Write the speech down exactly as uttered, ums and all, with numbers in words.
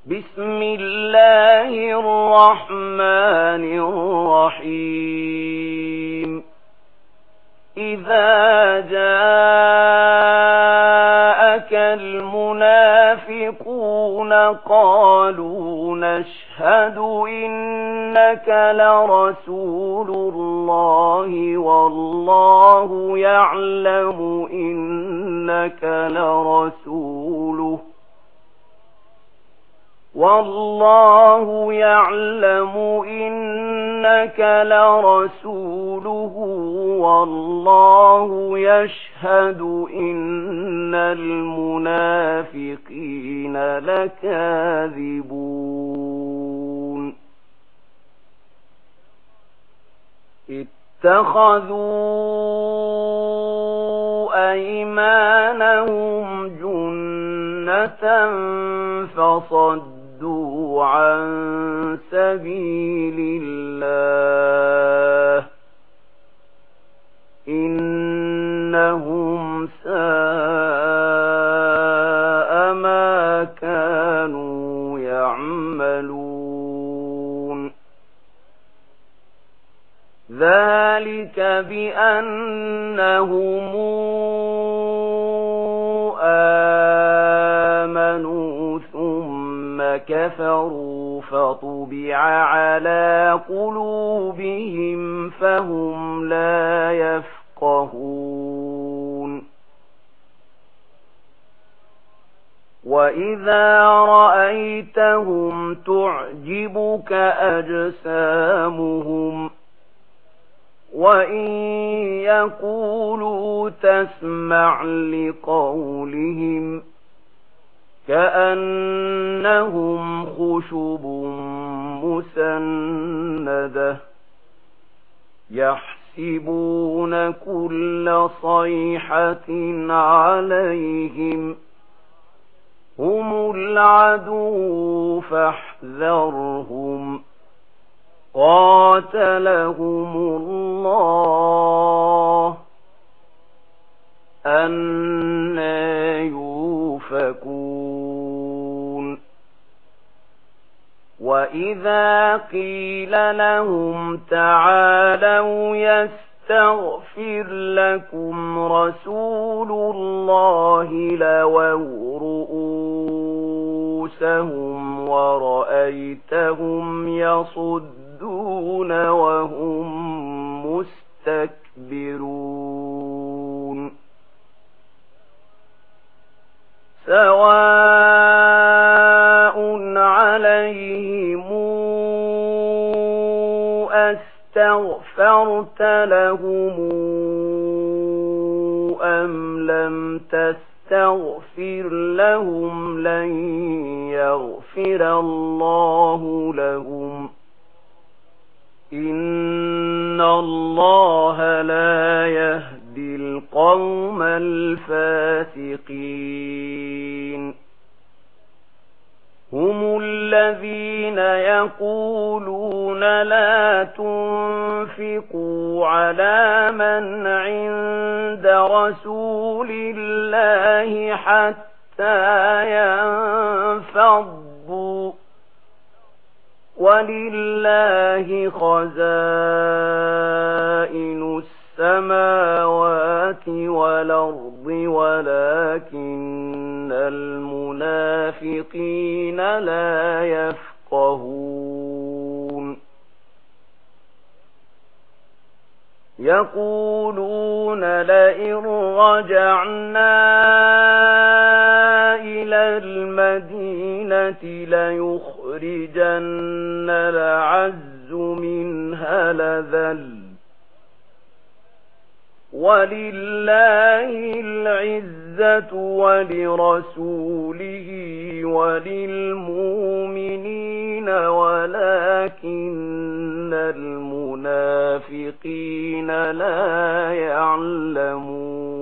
بسم الله الرحمن الرحيم إذا جاءك المنافقون قالوا نشهد إنك لرسول الله والله يعلم إنك لرسوله والله يعلم إنك لرسوله والله يشهد إن المنافقين لكاذبون اتخذوا أيمانهم جنة فصدوا عن سبيل الله إنهم ساء ما كانوا يعملون ذلك بأنهم آمنوا ثم كفروا فطبع على قلوبهم فهم لا يفقهون وإذا رأيتهم تعجبك أجسامهم وإن يقولوا تسمع لقولهم كأنهم خشب مسندة يحسبون كل صيحة عليهم هم العدو فاحذرهم قاتلهم الله أنى يؤفكون وإذا قيل لهم تعالوا يستغفر لكم رسول الله لووا رؤوسهم ورأيتهم يصدون وهم مستكبرون سواء عليهم أستغفرت لهم أم لم تستغفر لهم لن يغفر الله لهم إن الله لا يهدي القوم الفاسقين هم الذين يقولون لا تنفقوا على من عند رسول الله حتى ينفضوا ولله خزائن السماوات والأرض ولكن المنافقين لا يفقهون يقولون لئن رجعنا إلى المدينة ليخرجن الأعز منها الأذل ولله العزة ولرسوله وللمؤمنين ولكن المنافقين لا يعلمون